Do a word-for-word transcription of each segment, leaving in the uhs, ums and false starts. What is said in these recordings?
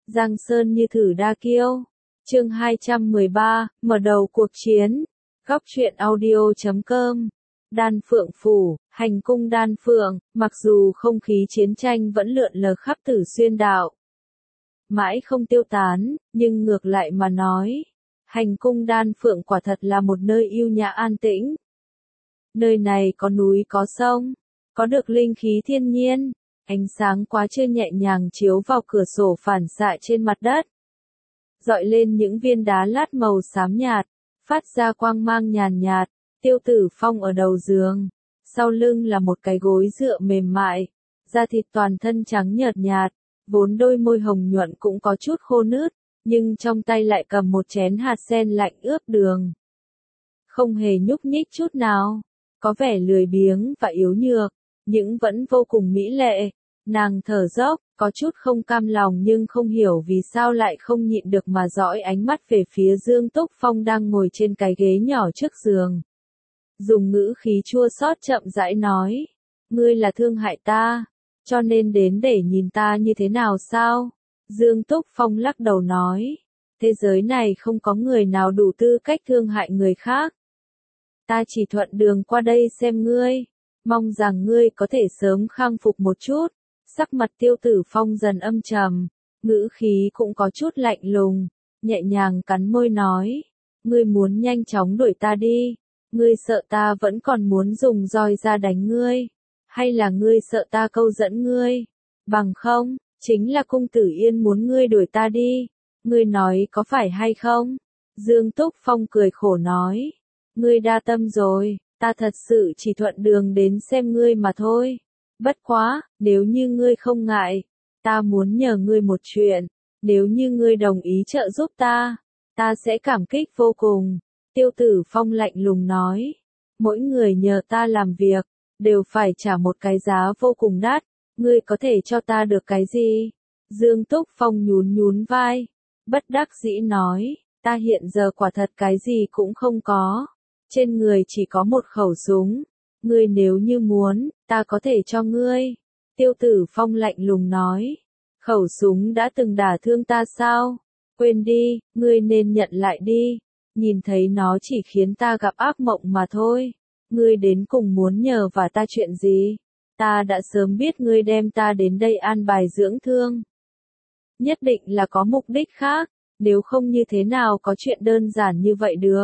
Giang sơn như thử đa kiêu. Chương hai trăm mười ba, mở đầu cuộc chiến. Góc truyện audio chấm com. Đan Phượng Phủ, hành cung Đan Phượng, mặc dù không khí chiến tranh vẫn lượn lờ khắp Tử Xuyên đạo mãi không tiêu tán, nhưng ngược lại mà nói, hành cung Đan Phượng quả thật là một nơi yêu nhã an tĩnh. Nơi này có núi có sông, có được linh khí thiên nhiên, ánh sáng quá trưa nhẹ nhàng chiếu vào cửa sổ phản xạ trên mặt đất, dọi lên những viên đá lát màu xám nhạt, phát ra quang mang nhàn nhạt. Tiêu Tử Phong ở đầu giường, sau lưng là một cái gối dựa mềm mại, da thịt toàn thân trắng nhợt nhạt, vốn đôi môi hồng nhuận cũng có chút khô nứt, nhưng trong tay lại cầm một chén hạt sen lạnh ướp đường. Không hề nhúc nhích chút nào, có vẻ lười biếng và yếu nhược, nhưng vẫn vô cùng mỹ lệ. Nàng thở dốc, có chút không cam lòng nhưng không hiểu vì sao lại không nhịn được mà dõi ánh mắt về phía Dương Túc Phong đang ngồi trên cái ghế nhỏ trước giường. Dùng ngữ khí chua xót chậm rãi nói, ngươi là thương hại ta, cho nên đến để nhìn ta như thế nào sao? Dương Túc Phong lắc đầu nói, thế giới này không có người nào đủ tư cách thương hại người khác. Ta chỉ thuận đường qua đây xem ngươi, mong rằng ngươi có thể sớm khang phục một chút. Sắc mặt Tiêu Tử Phong dần âm trầm, ngữ khí cũng có chút lạnh lùng, nhẹ nhàng cắn môi nói, ngươi muốn nhanh chóng đuổi ta đi, ngươi sợ ta vẫn còn muốn dùng roi ra đánh ngươi, hay là ngươi sợ ta câu dẫn ngươi, bằng không, chính là cung tử Yên muốn ngươi đuổi ta đi, ngươi nói có phải hay không? Dương Túc Phong cười khổ nói, ngươi đa tâm rồi, ta thật sự chỉ thuận đường đến xem ngươi mà thôi. Bất quá, nếu như ngươi không ngại, ta muốn nhờ ngươi một chuyện, nếu như ngươi đồng ý trợ giúp ta, ta sẽ cảm kích vô cùng. Tiêu Tử Phong lạnh lùng nói, mỗi người nhờ ta làm việc, đều phải trả một cái giá vô cùng đắt, ngươi có thể cho ta được cái gì? Dương Túc Phong nhún nhún vai, bất đắc dĩ nói, ta hiện giờ quả thật cái gì cũng không có, trên người chỉ có một khẩu súng. Ngươi nếu như muốn, ta có thể cho ngươi. Tiêu Tử Phong lạnh lùng nói, khẩu súng đã từng đả thương ta sao? Quên đi, ngươi nên nhận lại đi. Nhìn thấy nó chỉ khiến ta gặp ác mộng mà thôi. Ngươi đến cùng muốn nhờ và ta chuyện gì? Ta đã sớm biết ngươi đem ta đến đây an bài dưỡng thương. Nhất định là có mục đích khác, nếu không như thế nào có chuyện đơn giản như vậy được.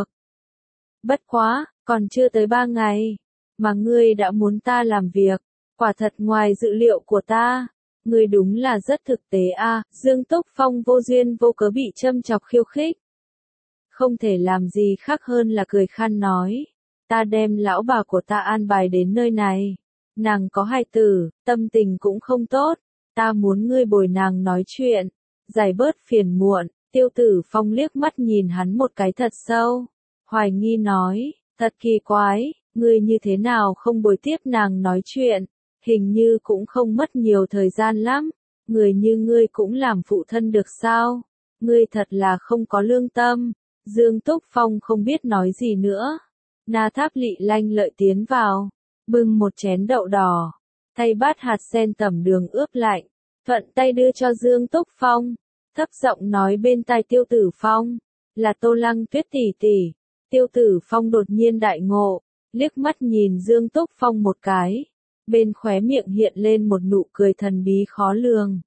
Bất quá, còn chưa tới ba ngày. Mà ngươi đã muốn ta làm việc, quả thật ngoài dự liệu của ta, ngươi đúng là rất thực tế a. À, Dương Túc Phong vô duyên vô cớ bị châm chọc khiêu khích. Không thể làm gì khác hơn là cười khan nói, ta đem lão bà của ta an bài đến nơi này, nàng có hài tử, tâm tình cũng không tốt, ta muốn ngươi bồi nàng nói chuyện, giải bớt phiền muộn. Tiêu Tử Phong liếc mắt nhìn hắn một cái thật sâu, hoài nghi nói, thật kỳ quái. Ngươi như thế nào không bồi tiếp nàng nói chuyện, hình như cũng không mất nhiều thời gian lắm, người như ngươi cũng làm phụ thân được sao, ngươi thật là không có lương tâm. Dương Túc Phong không biết nói gì nữa, Na Tháp Lị lanh lợi tiến vào, bưng một chén đậu đỏ, thay bát hạt sen tẩm đường ướp lạnh, thuận tay đưa cho Dương Túc Phong, thấp giọng nói bên tai Tiêu Tử Phong, là Tô Lăng Tuyết tỷ tỷ. Tiêu Tử Phong đột nhiên đại ngộ, liếc mắt nhìn Dương Túc Phong một cái, bên khóe miệng hiện lên một nụ cười thần bí khó lường.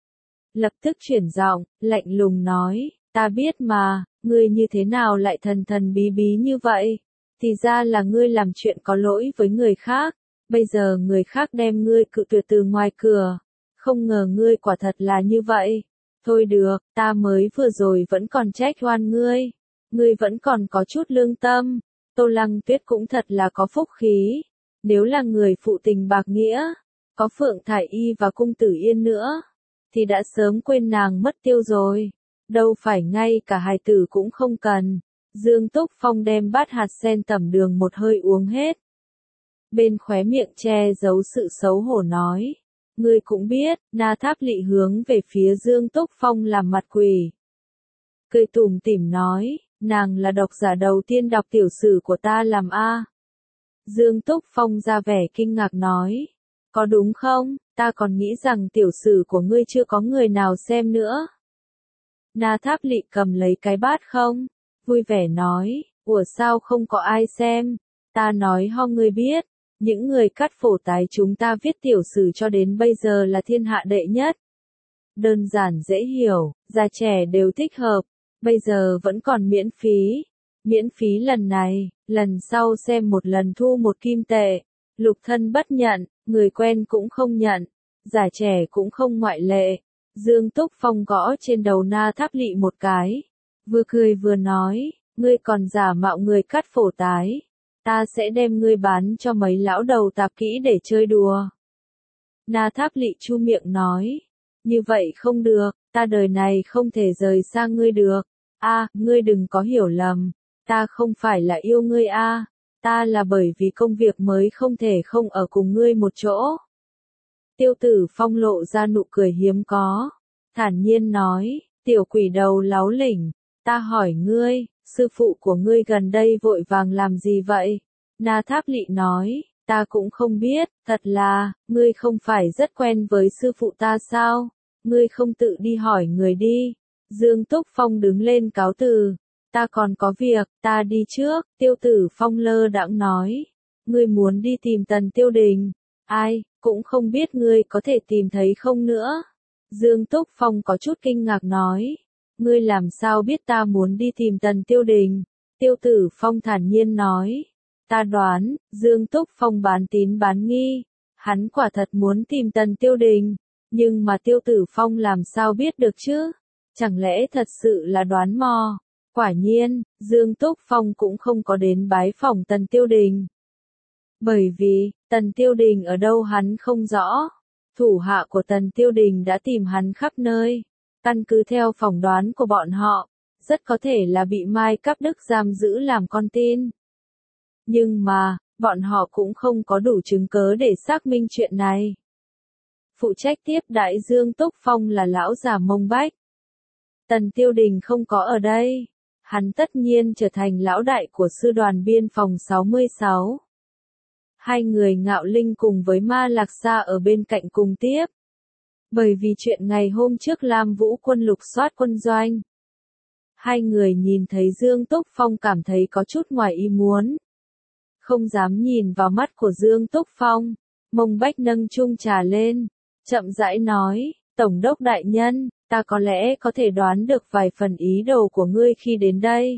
Lập tức chuyển giọng, lạnh lùng nói, ta biết mà, ngươi như thế nào lại thần thần bí bí như vậy, thì ra là ngươi làm chuyện có lỗi với người khác, bây giờ người khác đem ngươi cự tuyệt từ ngoài cửa, không ngờ ngươi quả thật là như vậy. Thôi được, ta mới vừa rồi vẫn còn trách oan ngươi, ngươi vẫn còn có chút lương tâm. Tô Lăng Tuyết cũng thật là có phúc khí, nếu là người phụ tình bạc nghĩa, có Phượng Thải Y và Cung Tử Yên nữa, thì đã sớm quên nàng mất tiêu rồi, đâu phải ngay cả hài tử cũng không cần. Dương Túc Phong đem bát hạt sen tẩm đường một hơi uống hết. Bên khóe miệng che giấu sự xấu hổ nói, ngươi cũng biết, Na Tháp Lị hướng về phía Dương Túc Phong làm mặt quỷ. Cười tủm tỉm nói, nàng là độc giả đầu tiên đọc tiểu sử của ta làm a. Dương Túc Phong ra vẻ kinh ngạc nói, có đúng không, ta còn nghĩ rằng tiểu sử của ngươi chưa có người nào xem nữa. Na Tháp Lỵ cầm lấy cái bát không? Vui vẻ nói, ủa sao không có ai xem? Ta nói ho ngươi biết, những người cắt phổ tái chúng ta viết tiểu sử cho đến bây giờ là thiên hạ đệ nhất. Đơn giản dễ hiểu, già trẻ đều thích hợp, bây giờ vẫn còn miễn phí. Miễn phí lần này, lần sau xem một lần thu một kim tệ. Lục thân bất nhận, người quen cũng không nhận, già trẻ cũng không ngoại lệ. Dương Túc Phong gõ trên đầu Na Tháp Lỵ một cái, vừa cười vừa nói, ngươi còn giả mạo người cắt phổ tái, ta sẽ đem ngươi bán cho mấy lão đầu tạp kỹ để chơi đùa. Na Tháp Lỵ chu miệng nói, như vậy không được, ta đời này không thể rời xa ngươi được. A, ngươi đừng có hiểu lầm, ta không phải là yêu ngươi a, ta là bởi vì công việc mới không thể không ở cùng ngươi một chỗ. Tiêu Tử Phong lộ ra nụ cười hiếm có, thản nhiên nói, tiểu quỷ đầu láo lỉnh, ta hỏi ngươi, sư phụ của ngươi gần đây vội vàng làm gì vậy? Na Tháp Lỵ nói, ta cũng không biết, thật là, ngươi không phải rất quen với sư phụ ta sao? Ngươi không tự đi hỏi người đi. Dương Túc Phong đứng lên cáo từ, ta còn có việc, ta đi trước. Tiêu Tử Phong lơ đãng nói, ngươi muốn đi tìm Tần Tiêu Đình, ai, cũng không biết ngươi có thể tìm thấy không nữa. Dương Túc Phong có chút kinh ngạc nói, ngươi làm sao biết ta muốn đi tìm Tần Tiêu Đình? Tiêu Tử Phong thản nhiên nói, ta đoán, Dương Túc Phong bán tín bán nghi, hắn quả thật muốn tìm Tần Tiêu Đình, nhưng mà Tiêu Tử Phong làm sao biết được chứ? Chẳng lẽ thật sự là đoán mò? Quả nhiên, Dương Túc Phong cũng không có đến bái phỏng Tần Tiêu Đình. Bởi vì, Tần Tiêu Đình ở đâu hắn không rõ. Thủ hạ của Tần Tiêu Đình đã tìm hắn khắp nơi. Căn cứ theo phỏng đoán của bọn họ, rất có thể là bị Mai Cáp Đức giam giữ làm con tin. Nhưng mà, bọn họ cũng không có đủ chứng cớ để xác minh chuyện này. Phụ trách tiếp đãi Dương Túc Phong là lão già Mông Bách. Tần Tiêu Đình không có ở đây. Hắn tất nhiên trở thành lão đại của sư đoàn biên phòng sáu mươi sáu. Hai người Ngạo Linh cùng với Ma Lạc Sa ở bên cạnh cùng tiếp. Bởi vì chuyện ngày hôm trước Lam Vũ quân lục soát quân doanh. Hai người nhìn thấy Dương Túc Phong cảm thấy có chút ngoài ý muốn. Không dám nhìn vào mắt của Dương Túc Phong. Mông Bách nâng chung trà lên, chậm rãi nói, Tổng đốc đại nhân, ta có lẽ có thể đoán được vài phần ý đồ của ngươi khi đến đây.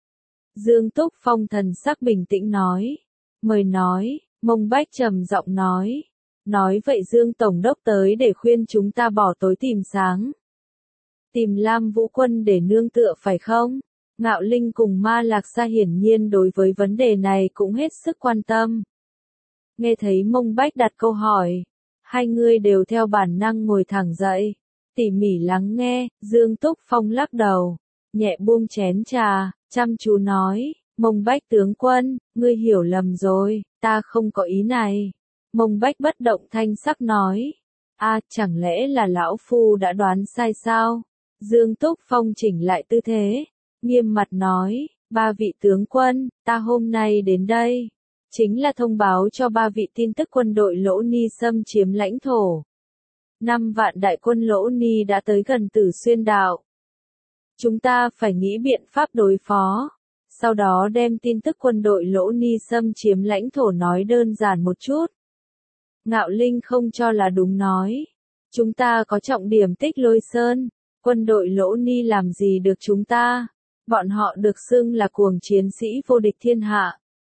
Dương Túc Phong thần sắc bình tĩnh nói, mời nói. Mông Bách trầm giọng nói, nói vậy Dương Tổng đốc tới để khuyên chúng ta bỏ tối tìm sáng. Tìm Lam Vũ quân để nương tựa phải không? Ngạo Linh cùng Ma Lạc Sa hiển nhiên đối với vấn đề này cũng hết sức quan tâm. Nghe thấy Mông Bách đặt câu hỏi, hai người đều theo bản năng ngồi thẳng dậy, tỉ mỉ lắng nghe. Dương Túc Phong lắc đầu, nhẹ buông chén trà, chăm chú nói, Mông Bách tướng quân, ngươi hiểu lầm rồi, ta không có ý này. Mông Bách bất động thanh sắc nói, a, chẳng lẽ là lão phu đã đoán sai sao? Dương Túc Phong chỉnh lại tư thế, nghiêm mặt nói, ba vị tướng quân, ta hôm nay đến đây, chính là thông báo cho ba vị tin tức quân đội Lỗ Ni xâm chiếm lãnh thổ. Năm vạn đại quân Lỗ Ni đã tới gần Tử Xuyên Đạo. Chúng ta phải nghĩ biện pháp đối phó. Sau đó đem tin tức quân đội Lỗ Ni xâm chiếm lãnh thổ nói đơn giản một chút. Ngạo Linh không cho là đúng nói. Chúng ta có trọng điểm Tích Lôi Sơn. Quân đội Lỗ Ni làm gì được chúng ta? Bọn họ được xưng là cuồng chiến sĩ vô địch thiên hạ.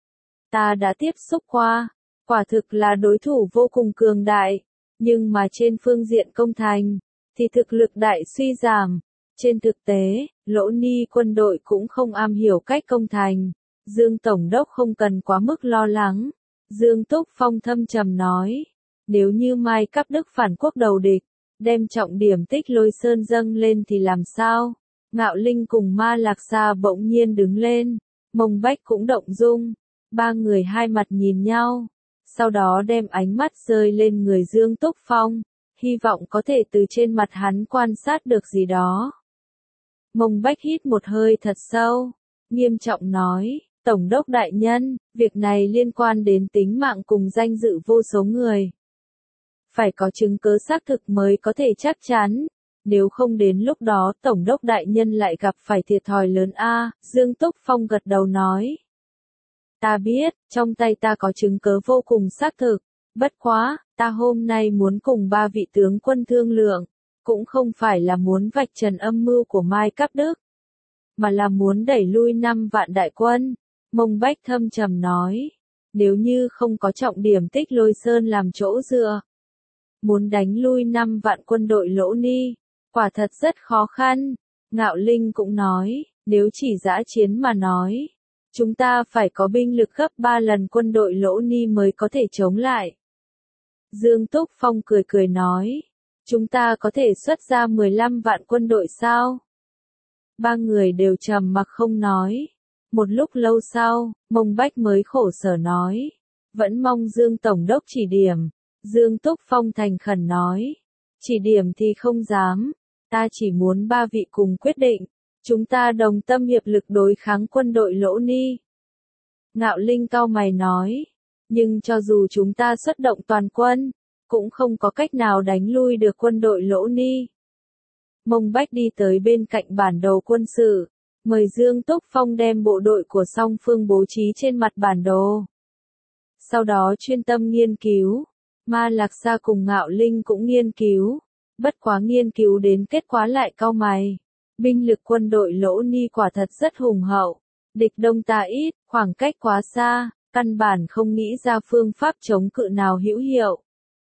Ta đã tiếp xúc qua. Quả thực là đối thủ vô cùng cường đại. Nhưng mà trên phương diện công thành, thì thực lực đại suy giảm. Trên thực tế, Lỗ Ni quân đội cũng không am hiểu cách công thành. Dương Tổng đốc không cần quá mức lo lắng. Dương Túc Phong thâm trầm nói, nếu như Mai Cáp Đức phản quốc đầu địch, đem trọng điểm Tích Lôi Sơn dâng lên thì làm sao? Ngạo Linh cùng Ma Lạc Sa bỗng nhiên đứng lên, Mông Bách cũng động dung. Ba người hai mặt nhìn nhau, sau đó đem ánh mắt rơi lên người Dương Túc Phong, hy vọng có thể từ trên mặt hắn quan sát được gì đó. Mông Bách hít một hơi thật sâu, nghiêm trọng nói, Tổng đốc đại nhân, việc này liên quan đến tính mạng cùng danh dự vô số người. Phải có chứng cứ xác thực mới có thể chắc chắn. Nếu không đến lúc đó Tổng đốc đại nhân lại gặp phải thiệt thòi lớn a. Dương Túc Phong gật đầu nói. Ta biết, trong tay ta có chứng cớ vô cùng xác thực. Bất quá, ta hôm nay muốn cùng ba vị tướng quân thương lượng, cũng không phải là muốn vạch trần âm mưu của Mai Cáp Đức, mà là muốn đẩy lui năm vạn đại quân. Mông Bách thâm trầm nói, nếu như không có trọng điểm Tích Lôi Sơn làm chỗ dựa, muốn đánh lui năm vạn quân đội Lỗ Ni, quả thật rất khó khăn. Ngạo Linh cũng nói, nếu chỉ dã chiến mà nói, chúng ta phải có binh lực gấp ba lần quân đội Lỗ Ni mới có thể chống lại. Dương Túc Phong cười cười nói, chúng ta có thể xuất ra mười lăm vạn quân đội sao? Ba người đều trầm mặc không nói. Một lúc lâu sau, Mông Bách mới khổ sở nói, vẫn mong Dương Tổng đốc chỉ điểm. Dương Túc Phong thành khẩn nói, chỉ điểm thì không dám, ta chỉ muốn ba vị cùng quyết định, chúng ta đồng tâm hiệp lực đối kháng quân đội Lỗ Ni. Ngạo Linh cau mày nói, nhưng cho dù chúng ta xuất động toàn quân, cũng không có cách nào đánh lui được quân đội Lỗ Ni. Mông Bách đi tới bên cạnh bản đồ quân sự, mời Dương Túc Phong đem bộ đội của song phương bố trí trên mặt bản đồ. Sau đó chuyên tâm nghiên cứu, Ma Lạc Sa cùng Ngạo Linh cũng nghiên cứu, bất quá nghiên cứu đến kết quả lại cau mày. Binh lực quân đội Lỗ Ni quả thật rất hùng hậu, địch đông ta ít, khoảng cách quá xa, căn bản không nghĩ ra phương pháp chống cự nào hữu hiệu.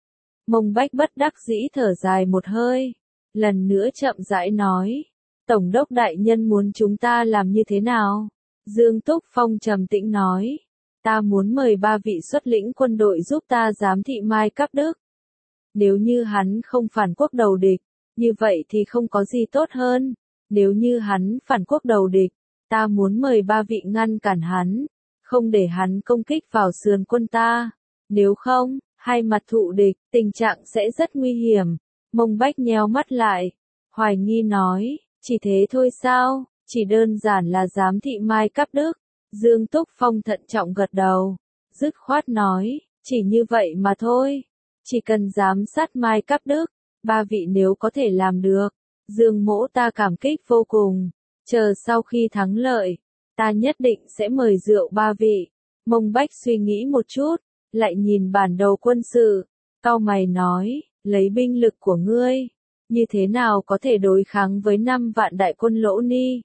Mông Bách bất đắc dĩ thở dài một hơi, lần nữa chậm rãi nói, Tổng đốc đại nhân muốn chúng ta làm như thế nào? Dương Túc Phong trầm tĩnh nói, ta muốn mời ba vị xuất lĩnh quân đội giúp ta giám thị Mai Cáp Đức. Nếu như hắn không phản quốc đầu địch, như vậy thì không có gì tốt hơn. Nếu như hắn phản quốc đầu địch, ta muốn mời ba vị ngăn cản hắn, không để hắn công kích vào sườn quân ta. Nếu không, hai mặt thụ địch, tình trạng sẽ rất nguy hiểm. Mông Bách nheo mắt lại, hoài nghi nói, chỉ thế thôi sao, chỉ đơn giản là giám thị Mai Cáp Đức. Dương Túc Phong thận trọng gật đầu, dứt khoát nói, chỉ như vậy mà thôi, chỉ cần giám sát Mai Cáp Đức, ba vị nếu có thể làm được, Dương mỗ ta cảm kích vô cùng, chờ sau khi thắng lợi, ta nhất định sẽ mời rượu ba vị. Mông Bách suy nghĩ một chút, lại nhìn bản đồ quân sự, cau mày nói, lấy binh lực của ngươi, như thế nào có thể đối kháng với năm vạn đại quân Lỗ Ni?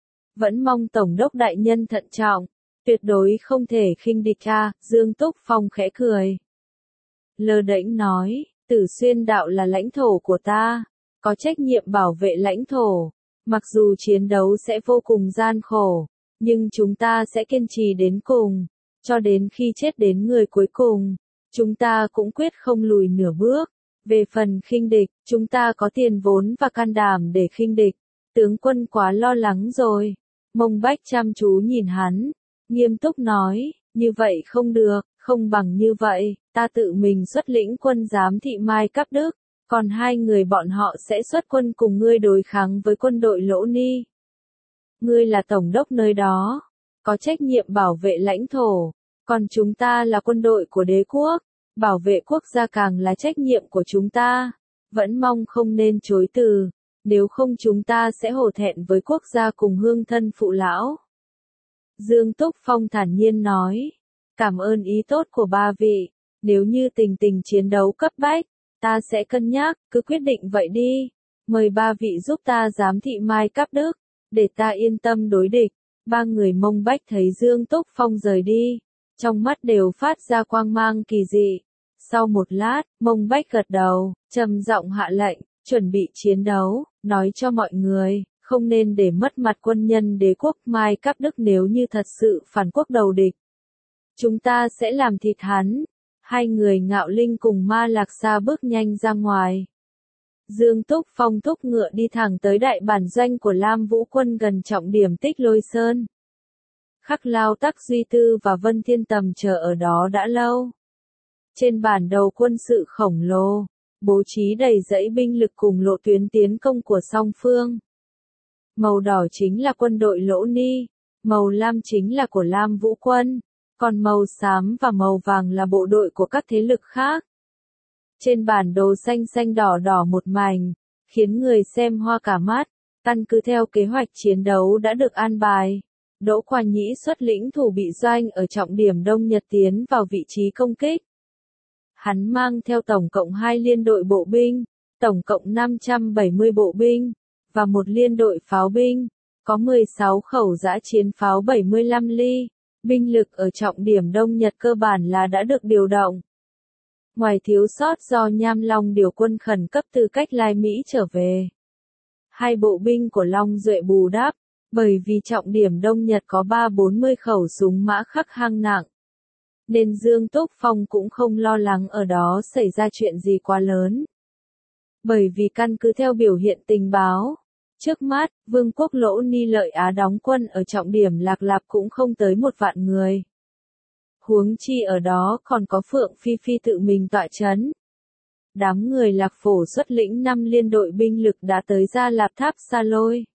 Vẫn mong Tổng đốc đại nhân thận trọng, tuyệt đối không thể khinh địch a. Dương Túc Phong khẽ cười, lơ đễnh nói, Tử Xuyên đạo là lãnh thổ của ta, có trách nhiệm bảo vệ lãnh thổ, mặc dù chiến đấu sẽ vô cùng gian khổ, nhưng chúng ta sẽ kiên trì đến cùng, cho đến khi chết đến người cuối cùng, chúng ta cũng quyết không lùi nửa bước. Về phần khinh địch, chúng ta có tiền vốn và can đảm để khinh địch. Tướng quân quá lo lắng rồi. Mông Bách chăm chú nhìn hắn, nghiêm túc nói, như vậy không được, không bằng như vậy, ta tự mình xuất lĩnh quân giám thị Mai Cáp Đức, còn hai người bọn họ sẽ xuất quân cùng ngươi đối kháng với quân đội Lỗ Ni. Ngươi là tổng đốc nơi đó, có trách nhiệm bảo vệ lãnh thổ, còn chúng ta là quân đội của đế quốc, bảo vệ quốc gia càng là trách nhiệm của chúng ta, vẫn mong không nên chối từ, nếu không chúng ta sẽ hổ thẹn với quốc gia cùng hương thân phụ lão. Dương Túc Phong thản nhiên nói, cảm ơn ý tốt của ba vị, nếu như tình tình chiến đấu cấp bách, ta sẽ cân nhắc, cứ quyết định vậy đi, mời ba vị giúp ta giám thị Mai Cáp Đức, để ta yên tâm đối địch. Ba người Mông Bách thấy Dương Túc Phong rời đi, trong mắt đều phát ra quang mang kỳ dị. Sau một lát, Mông Bách gật đầu, trầm giọng hạ lệnh, chuẩn bị chiến đấu, nói cho mọi người, không nên để mất mặt quân nhân đế quốc Mai Cáp Đức nếu như thật sự phản quốc đầu địch. Chúng ta sẽ làm thịt hắn. Hai người Ngạo Linh cùng Ma Lạc Sa bước nhanh ra ngoài. Dương Túc Phong thúc ngựa đi thẳng tới đại bản doanh của Lam Vũ quân gần trọng điểm Tích Lôi Sơn. Khắc Lao Tắc Duy Tư và Vân Thiên Tầm chờ ở đó đã lâu. Trên bản đồ quân sự khổng lồ, bố trí đầy dãy binh lực cùng lộ tuyến tiến công của song phương. Màu đỏ chính là quân đội Lỗ Ni, màu lam chính là của Lam Vũ quân, còn màu xám và màu vàng là bộ đội của các thế lực khác. Trên bản đồ xanh xanh đỏ đỏ một mảnh, khiến người xem hoa cả mắt. Căn cứ theo kế hoạch chiến đấu đã được an bài, Đỗ Qua Nhĩ xuất lĩnh thủ bị doanh ở trọng điểm Đông Nhật tiến vào vị trí công kích. Hắn mang theo tổng cộng hai liên đội bộ binh, tổng cộng năm trăm bảy mươi bộ binh, và một liên đội pháo binh, có mười sáu khẩu dã chiến pháo bảy mươi lăm ly. Binh lực ở trọng điểm Đông Nhật cơ bản là đã được điều động. Ngoài thiếu sót do Nham Long điều quân khẩn cấp từ cách Lai Mỹ trở về, hai bộ binh của Long Duệ bù đắp, bởi vì trọng điểm Đông Nhật có ba bốn mươi khẩu súng mã khắc hang nặng, nên Dương Túc Phong cũng không lo lắng ở đó xảy ra chuyện gì quá lớn. Bởi vì căn cứ theo biểu hiện tình báo, trước mắt, Vương quốc Lỗ Ni Lợi Á đóng quân ở trọng điểm Lạc Lạp cũng không tới một vạn người. Huống chi ở đó còn có Phượng Phi Phi tự mình tọa chấn. Đám người Lạc Phổ xuất lĩnh năm liên đội binh lực đã tới Gia Lạp Tháp Sa Lôi.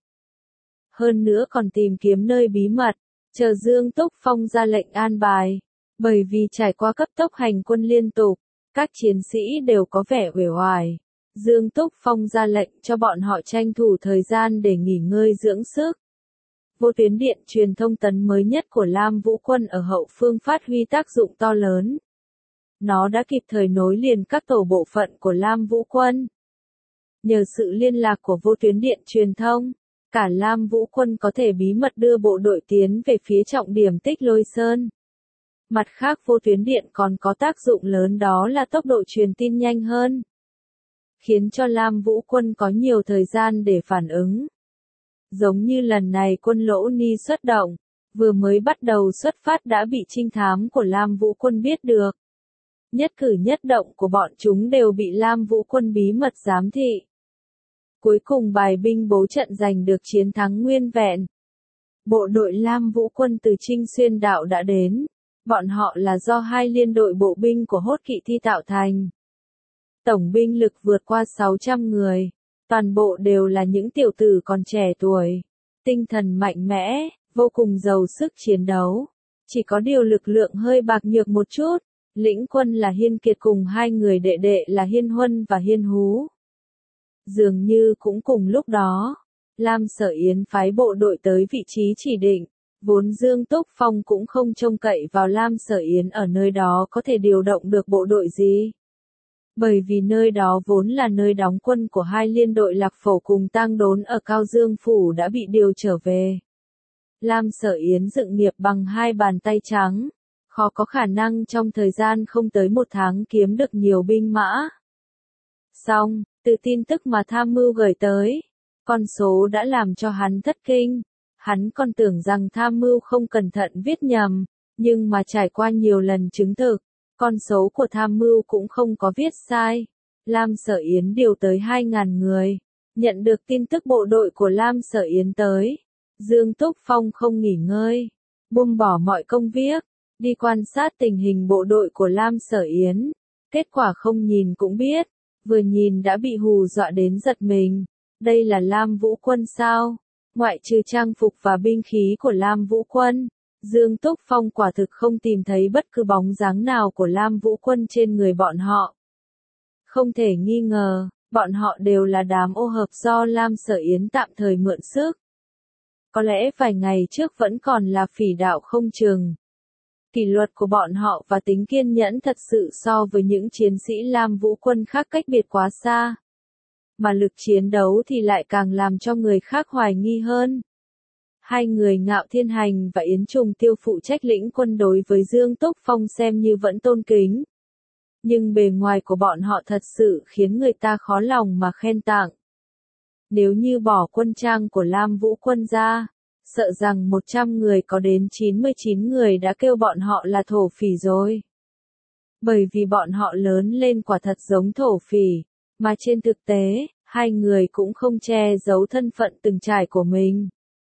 Hơn nữa còn tìm kiếm nơi bí mật, chờ Dương Túc Phong ra lệnh an bài. Bởi vì trải qua cấp tốc hành quân liên tục, các chiến sĩ đều có vẻ uể oải. Dương Túc Phong ra lệnh cho bọn họ tranh thủ thời gian để nghỉ ngơi dưỡng sức. Vô tuyến điện truyền thông tấn mới nhất của Lam Vũ Quân ở hậu phương phát huy tác dụng to lớn. Nó đã kịp thời nối liền các tổ bộ phận của Lam Vũ Quân. Nhờ sự liên lạc của vô tuyến điện truyền thông, cả Lam Vũ Quân có thể bí mật đưa bộ đội tiến về phía trọng điểm Tích Lôi Sơn. Mặt khác vô tuyến điện còn có tác dụng lớn đó là tốc độ truyền tin nhanh hơn, khiến cho Lam Vũ Quân có nhiều thời gian để phản ứng. Giống như lần này quân Lỗ Ni xuất động, vừa mới bắt đầu xuất phát đã bị trinh thám của Lam Vũ Quân biết được. Nhất cử nhất động của bọn chúng đều bị Lam Vũ Quân bí mật giám thị. Cuối cùng bài binh bố trận giành được chiến thắng nguyên vẹn. Bộ đội Lam Vũ Quân từ Trinh Xuyên Đạo đã đến. Bọn họ là do hai liên đội bộ binh của Hốt Kỵ Thi tạo thành. Tổng binh lực vượt qua sáu trăm người. Toàn bộ đều là những tiểu tử còn trẻ tuổi. Tinh thần mạnh mẽ, vô cùng giàu sức chiến đấu. Chỉ có điều lực lượng hơi bạc nhược một chút. Lĩnh quân là Hiên Kiệt cùng hai người đệ đệ là Hiên Huân và Hiên Hú. Dường như cũng cùng lúc đó, Lam Sở Yến phái bộ đội tới vị trí chỉ định. Vốn Dương Túc Phong cũng không trông cậy vào Lam Sở Yến ở nơi đó có thể điều động được bộ đội gì. Bởi vì nơi đó vốn là nơi đóng quân của hai liên đội Lạc Phổ cùng Tang Đốn ở Cao Dương Phủ đã bị điều trở về. Lam Sở Yến dựng nghiệp bằng hai bàn tay trắng, khó có khả năng trong thời gian không tới một tháng kiếm được nhiều binh mã. Xong, từ tin tức mà tham mưu gửi tới, con số đã làm cho hắn thất kinh. Hắn còn tưởng rằng tham mưu không cẩn thận viết nhầm, nhưng mà trải qua nhiều lần chứng thực, con số của tham mưu cũng không có viết sai. Lam Sở Yến điều tới hai nghìn người. Nhận được tin tức bộ đội của Lam Sở Yến tới, Dương Túc Phong không nghỉ ngơi, buông bỏ mọi công việc, đi quan sát tình hình bộ đội của Lam Sở Yến. Kết quả không nhìn cũng biết, vừa nhìn đã bị hù dọa đến giật mình. Đây là Lam Vũ Quân sao? Ngoại trừ trang phục và binh khí của Lam Vũ Quân, Dương Túc Phong quả thực không tìm thấy bất cứ bóng dáng nào của Lam Vũ Quân trên người bọn họ. Không thể nghi ngờ, bọn họ đều là đám ô hợp do Lam Sở Yến tạm thời mượn sức. Có lẽ vài ngày trước vẫn còn là phỉ đạo không chừng. Kỷ luật của bọn họ và tính kiên nhẫn thật sự so với những chiến sĩ Lam Vũ Quân khác cách biệt quá xa. Mà lực chiến đấu thì lại càng làm cho người khác hoài nghi hơn. Hai người Ngạo Thiên Hành và Yến Trùng Tiêu phụ trách lĩnh quân đối với Dương Túc Phong xem như vẫn tôn kính. Nhưng bề ngoài của bọn họ thật sự khiến người ta khó lòng mà khen tặng. Nếu như bỏ quân trang của Lam Vũ Quân ra, sợ rằng một trăm người có đến chín mươi chín người đã kêu bọn họ là thổ phỉ rồi. Bởi vì bọn họ lớn lên quả thật giống thổ phỉ, mà trên thực tế, hai người cũng không che giấu thân phận từng trải của mình.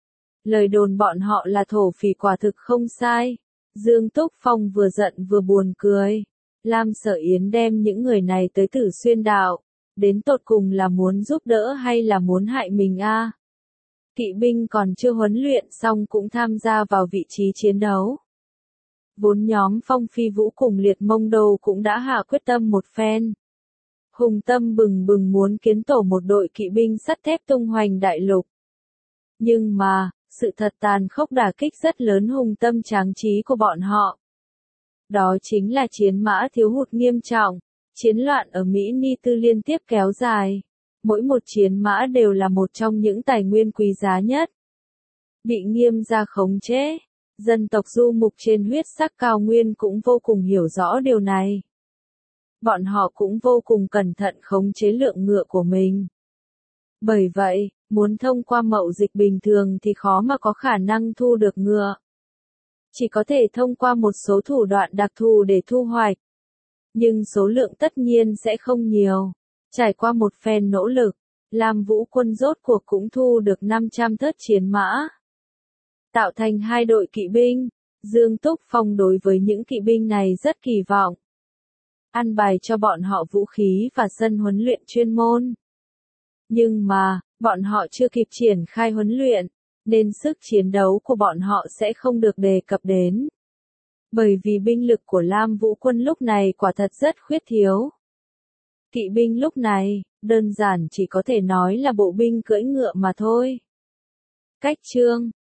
Lời đồn bọn họ là thổ phỉ quả thực không sai. Dương Túc Phong vừa giận vừa buồn cười. Lam Sở Yến đem những người này tới Tử Xuyên Đạo, đến tột cùng là muốn giúp đỡ hay là muốn hại mình a? À? Kỵ binh còn chưa huấn luyện xong cũng tham gia vào vị trí chiến đấu. Vốn nhóm Phong Phi Vũ cùng Liệt Mông Đầu cũng đã hạ quyết tâm một phen. hùng tâm bừng bừng muốn kiến tổ một đội kỵ binh sắt thép tung hoành đại lục. Nhưng mà, sự thật tàn khốc đả kích rất lớn hùng tâm tráng trí của bọn họ. Đó chính là chiến mã thiếu hụt nghiêm trọng, chiến loạn ở Mỹ Ni Tư liên tiếp kéo dài. Mỗi một chiến mã đều là một trong những tài nguyên quý giá nhất. Bị Nghiêm gia khống chế, dân tộc du mục trên huyết sắc cao nguyên cũng vô cùng hiểu rõ điều này. Bọn họ cũng vô cùng cẩn thận khống chế lượng ngựa của mình. Bởi vậy, muốn thông qua mậu dịch bình thường thì khó mà có khả năng thu được ngựa. Chỉ có thể thông qua một số thủ đoạn đặc thù để thu hoạch. Nhưng số lượng tất nhiên sẽ không nhiều. Trải qua một phen nỗ lực, Lam Vũ quân rốt cuộc cũng thu được năm trăm thớt chiến mã. Tạo thành hai đội kỵ binh, Dương Túc Phong đối với những kỵ binh này rất kỳ vọng. Ăn bài cho bọn họ vũ khí và sân huấn luyện chuyên môn. Nhưng mà, bọn họ chưa kịp triển khai huấn luyện, nên sức chiến đấu của bọn họ sẽ không được đề cập đến. Bởi vì binh lực của Lam Vũ quân lúc này quả thật rất khuyết thiếu. Kỵ binh lúc này, đơn giản chỉ có thể nói là bộ binh cưỡi ngựa mà thôi. Cách chương